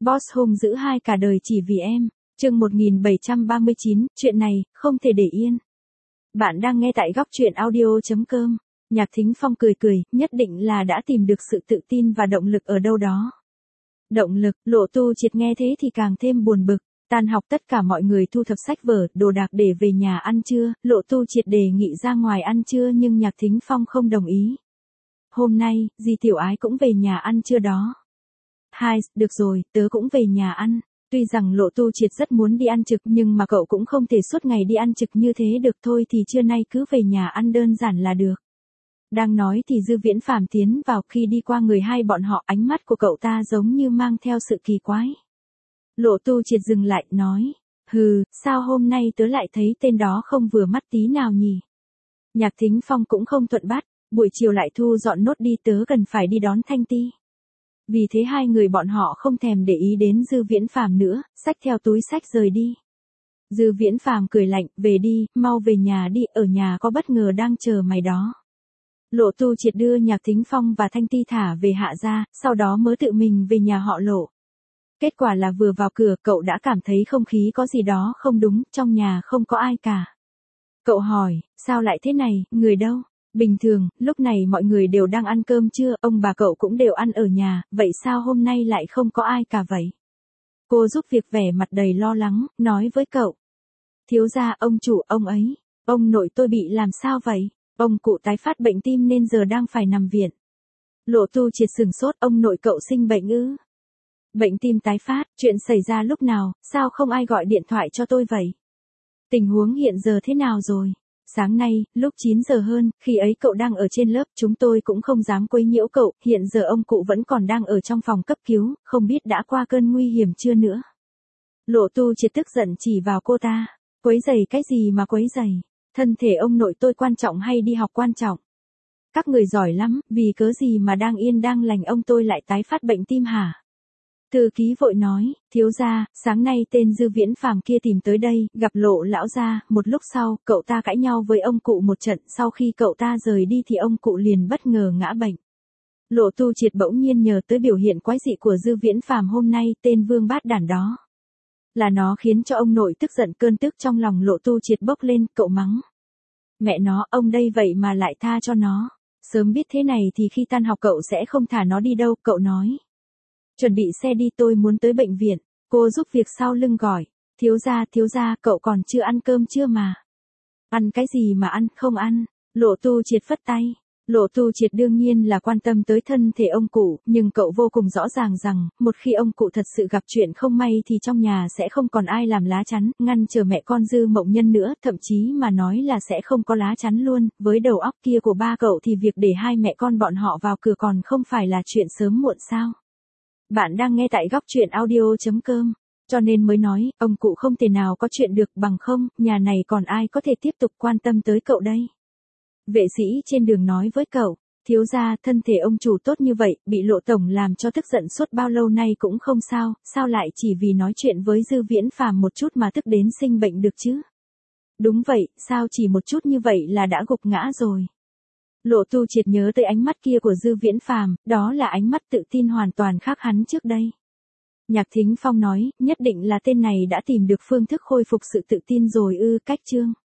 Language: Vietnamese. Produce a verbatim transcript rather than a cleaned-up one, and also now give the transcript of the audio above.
Boss hung dữ hai cả đời chỉ vì em. Chương một nghìn bảy trăm ba mươi chín, chuyện này, không thể để yên. Bạn đang nghe tại góc truyện audio chấm com. Nhạc Thính Phong cười cười, nhất định là đã tìm được sự tự tin và động lực ở đâu đó. Động lực, Lộ Tu Triệt nghe thế thì càng thêm buồn bực. Tan học tất cả mọi người thu thập sách vở, đồ đạc để về nhà ăn trưa. Lộ Tu Triệt đề nghị ra ngoài ăn trưa nhưng Nhạc Thính Phong không đồng ý. Hôm nay, dì Tiểu Ái cũng về nhà ăn trưa đó. Hai, được rồi, tớ cũng về nhà ăn. Tuy rằng Lộ Tu Triệt rất muốn đi ăn trực nhưng mà cậu cũng không thể suốt ngày đi ăn trực như thế được, thôi thì trưa nay cứ về nhà ăn đơn giản là được. Đang nói thì Dư Viễn Phàm tiến vào, khi đi qua người hai bọn họ ánh mắt của cậu ta giống như mang theo sự kỳ quái. Lộ Tu Triệt dừng lại, nói, hừ, sao hôm nay tớ lại thấy tên đó không vừa mắt tí nào nhỉ? Nhạc Thính Phong cũng không thuận bắt, buổi chiều lại thu dọn nốt đi, tớ cần phải đi đón Thanh Ti. Vì thế hai người bọn họ không thèm để ý đến Dư Viễn Phàm nữa, xách theo túi xách rời đi. Dư Viễn Phàm cười lạnh, về đi, mau về nhà đi, ở nhà có bất ngờ đang chờ mày đó. Lộ Tu Triệt đưa Nhạc Thính Phong và Thanh Ti thả về Hạ gia, sau đó mới tự mình về nhà họ Lộ. Kết quả là vừa vào cửa cậu đã cảm thấy không khí có gì đó không đúng, trong nhà không có ai cả. Cậu hỏi, sao lại thế này, người đâu? Bình thường, lúc này mọi người đều đang ăn cơm trưa, ông bà cậu cũng đều ăn ở nhà, vậy sao hôm nay lại không có ai cả vậy? Cô giúp việc vẻ mặt đầy lo lắng, nói với cậu. Thiếu gia, ông chủ, ông ấy, ông nội tôi bị làm sao vậy? Ông cụ tái phát bệnh tim nên giờ đang phải nằm viện. Lộ Tu Triệt sừng sốt, ông nội cậu sinh bệnh ư? Bệnh tim tái phát, chuyện xảy ra lúc nào, sao không ai gọi điện thoại cho tôi vậy? Tình huống hiện giờ thế nào rồi? Sáng nay, lúc chín giờ hơn, khi ấy cậu đang ở trên lớp, chúng tôi cũng không dám quấy nhiễu cậu, hiện giờ ông cụ vẫn còn đang ở trong phòng cấp cứu, không biết đã qua cơn nguy hiểm chưa nữa. Lộ Tu Triệt tức giận chỉ vào cô ta, quấy giày cái gì mà quấy giày, thân thể ông nội tôi quan trọng hay đi học quan trọng? Các người giỏi lắm, vì cớ gì mà đang yên đang lành ông tôi lại tái phát bệnh tim hả? Thư ký vội nói, thiếu gia, sáng nay tên Dư Viễn Phàm kia tìm tới đây, gặp Lộ lão gia, một lúc sau, cậu ta cãi nhau với ông cụ một trận, sau khi cậu ta rời đi thì ông cụ liền bất ngờ ngã bệnh. Lộ Tu Triệt bỗng nhiên nhớ tới biểu hiện quái dị của Dư Viễn Phàm hôm nay, tên vương bát đản đó. Là nó khiến cho ông nội tức giận, cơn tức trong lòng Lộ Tu Triệt bốc lên, cậu mắng. Mẹ nó, ông đây vậy mà lại tha cho nó. Sớm biết thế này thì khi tan học cậu sẽ không thả nó đi đâu, cậu nói. Chuẩn bị xe đi, tôi muốn tới bệnh viện. Cô giúp việc sau lưng gọi, thiếu gia, thiếu gia, cậu còn chưa ăn cơm chưa mà. Ăn cái gì mà ăn, không ăn. Lộ Tu Triệt phất tay. Lộ Tu Triệt đương nhiên là quan tâm tới thân thể ông cụ, nhưng cậu vô cùng rõ ràng rằng, một khi ông cụ thật sự gặp chuyện không may thì trong nhà sẽ không còn ai làm lá chắn, ngăn chờ mẹ con Dư Mộng Nhân nữa, thậm chí mà nói là sẽ không có lá chắn luôn, với đầu óc kia của ba cậu thì việc để hai mẹ con bọn họ vào cửa còn không phải là chuyện sớm muộn sao. Bạn đang nghe tại góc truyện audio chấm com, cho nên mới nói, ông cụ không thể nào có chuyện được, bằng không, nhà này còn ai có thể tiếp tục quan tâm tới cậu đây. Vệ sĩ trên đường nói với cậu, thiếu gia, thân thể ông chủ tốt như vậy, bị Lộ tổng làm cho tức giận suốt bao lâu nay cũng không sao, sao lại chỉ vì nói chuyện với Dư Viễn Phàm một chút mà tức đến sinh bệnh được chứ? Đúng vậy, sao chỉ một chút như vậy là đã gục ngã rồi? Lộ Tu Triệt nhớ tới ánh mắt kia của Dư Viễn Phàm, đó là ánh mắt tự tin hoàn toàn khác hắn trước đây. Nhạc Thính Phong nói, nhất định là tên này đã tìm được phương thức khôi phục sự tự tin rồi ư, cách chương.